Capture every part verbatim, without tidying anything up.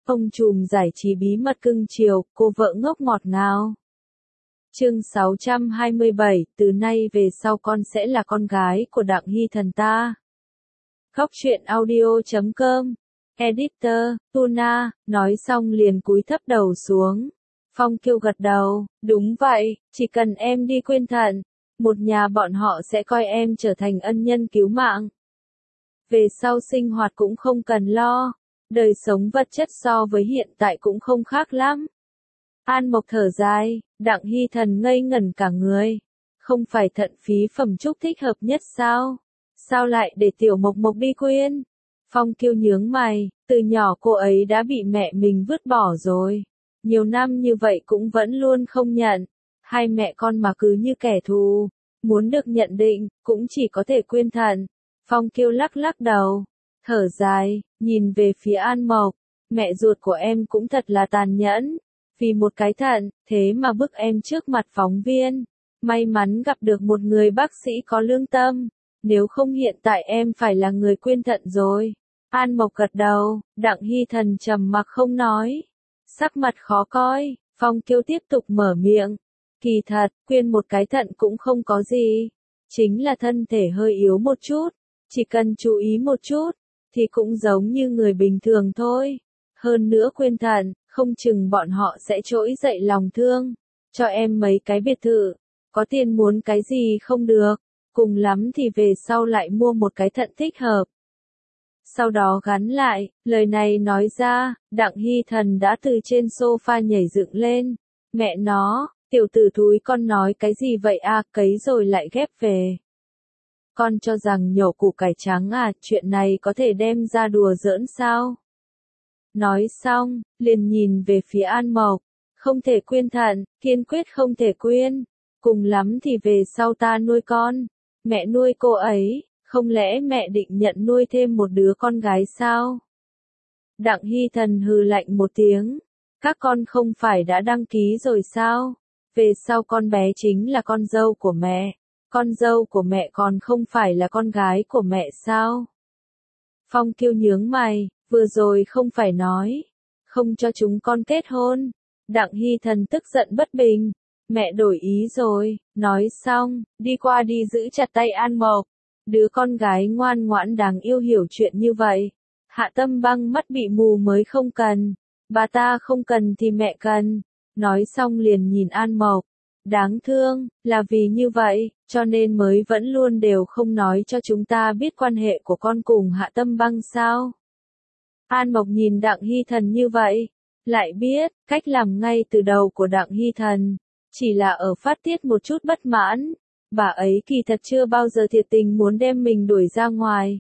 Ông trùm giải trí bí mật cưng chiều, cô vợ ngốc ngọt ngào. Chương sáu trăm hai mươi bảy, từ nay về sau con sẽ là con gái của Đặng Hy Thần ta. Góc truyện audio chấm com. Editor, Tuna, nói xong liền cúi thấp đầu xuống. Phong Kiêu gật đầu, đúng vậy, chỉ cần em đi quyên thận, một nhà bọn họ sẽ coi em trở thành ân nhân cứu mạng. Về sau sinh hoạt cũng không cần lo, đời sống vật chất so với hiện tại cũng không khác lắm. An Mộc thở dài, Đặng Hy Thần ngây ngẩn cả người. Không phải thận phí phẩm trúc thích hợp nhất sao? Sao lại để Tiểu Mộc Mộc đi quyên? Phong Kiêu nhướng mày, từ nhỏ cô ấy đã bị mẹ mình vứt bỏ rồi. Nhiều năm như vậy cũng vẫn luôn không nhận. Hai mẹ con mà cứ như kẻ thù. Muốn được nhận định, cũng chỉ có thể quyên thận. Phong Kiêu lắc lắc đầu, thở dài, nhìn về phía An Mộc. Mẹ ruột của em cũng thật là tàn nhẫn. Vì một cái thận, thế mà bức em trước mặt phóng viên. May mắn gặp được một người bác sĩ có lương tâm. Nếu không hiện tại em phải là người quyên thận rồi. An Mộc gật đầu, Đặng Hy Thần trầm mặc không nói. Sắc mặt khó coi, Phong Kiêu tiếp tục mở miệng. Kỳ thật, quyên một cái thận cũng không có gì. Chính là thân thể hơi yếu một chút. Chỉ cần chú ý một chút, thì cũng giống như người bình thường thôi. Hơn nữa quyên thận, không chừng bọn họ sẽ trỗi dậy lòng thương. Cho em mấy cái biệt thự. Có tiền muốn cái gì không được. Cùng lắm thì về sau lại mua một cái thận thích hợp. Sau đó gắn lại, lời này nói ra, Đặng Hy Thần đã từ trên sofa nhảy dựng lên. Mẹ nó, tiểu tử thúi con nói cái gì vậy à, cấy rồi lại ghép về. Con cho rằng nhổ củ cải trắng à, chuyện này có thể đem ra đùa giỡn sao? Nói xong, liền nhìn về phía An Mộc. Không thể quyên thận, kiên quyết không thể quyên. Cùng lắm thì về sau ta nuôi con. Mẹ nuôi cô ấy, không lẽ mẹ định nhận nuôi thêm một đứa con gái sao? Đặng Hy Thần hừ lạnh một tiếng. Các con không phải đã đăng ký rồi sao? Về sau con bé chính là con dâu của mẹ. Con dâu của mẹ còn không phải là con gái của mẹ sao? Phong Kiêu nhướng mày, vừa rồi không phải nói. Không cho chúng con kết hôn. Đặng Hy Thần tức giận bất bình. Mẹ đổi ý rồi, nói xong, đi qua đi giữ chặt tay An Mộc. Đứa con gái ngoan ngoãn đáng yêu hiểu chuyện như vậy. Hạ Tâm Băng mắt bị mù mới không cần. Bà ta không cần thì mẹ cần. Nói xong liền nhìn An Mộc. Đáng thương, là vì như vậy, cho nên mới vẫn luôn đều không nói cho chúng ta biết quan hệ của con cùng Hạ Tâm Băng sao. An Mộc nhìn Đặng Hy Thần như vậy. Lại biết, cách làm ngay từ đầu của Đặng Hy Thần. Chỉ là ở phát tiết một chút bất mãn. Bà ấy kỳ thật chưa bao giờ thiệt tình muốn đem mình đuổi ra ngoài.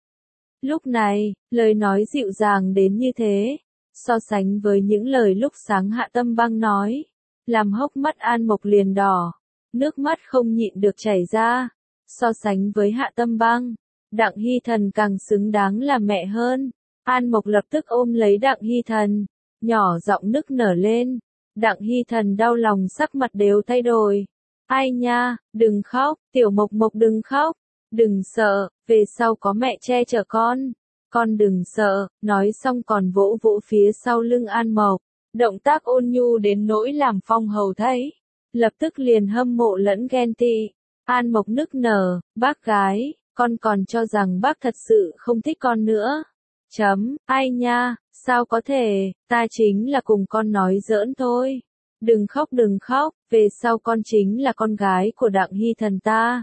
Lúc này, lời nói dịu dàng đến như thế. So sánh với những lời lúc sáng Hạ Tâm Băng nói. Làm hốc mắt An Mộc liền đỏ. Nước mắt không nhịn được chảy ra. So sánh với Hạ Tâm Băng. Đặng Hy Thần càng xứng đáng là mẹ hơn. An Mộc lập tức ôm lấy Đặng Hy Thần. Nhỏ giọng nức nở lên. Đặng Hy Thần đau lòng sắc mặt đều thay đổi. Ai nha, đừng khóc, Tiểu Mộc Mộc đừng khóc. Đừng sợ, về sau có mẹ che chở con. Con đừng sợ, nói xong còn vỗ vỗ phía sau lưng An Mộc. Động tác ôn nhu đến nỗi làm Phong Hầu thấy. Lập tức liền hâm mộ lẫn ghen tị. An Mộc nức nở, bác gái, con còn cho rằng bác thật sự không thích con nữa. Chấm, ai nha, sao có thể, ta chính là cùng con nói giỡn thôi. Đừng khóc đừng khóc, về sau con chính là con gái của Đặng Hy Thần ta.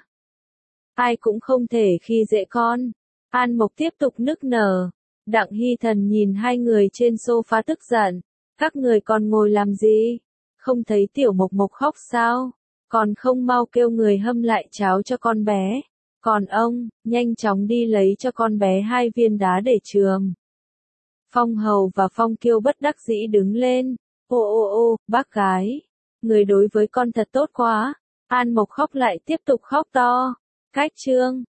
Ai cũng không thể khi dễ con. An Mộc tiếp tục nức nở. Đặng Hy Thần nhìn hai người trên sofa tức giận. Các người còn ngồi làm gì? Không thấy Tiểu Mộc Mộc khóc sao? Còn không mau kêu người hâm lại cháo cho con bé. Còn ông, nhanh chóng đi lấy cho con bé hai viên đá để trường. Phong Hầu và Phong Kiêu bất đắc dĩ đứng lên. Ô ô ô, bác gái. Người đối với con thật tốt quá. An Mộc khóc lại tiếp tục khóc to. Cách chương.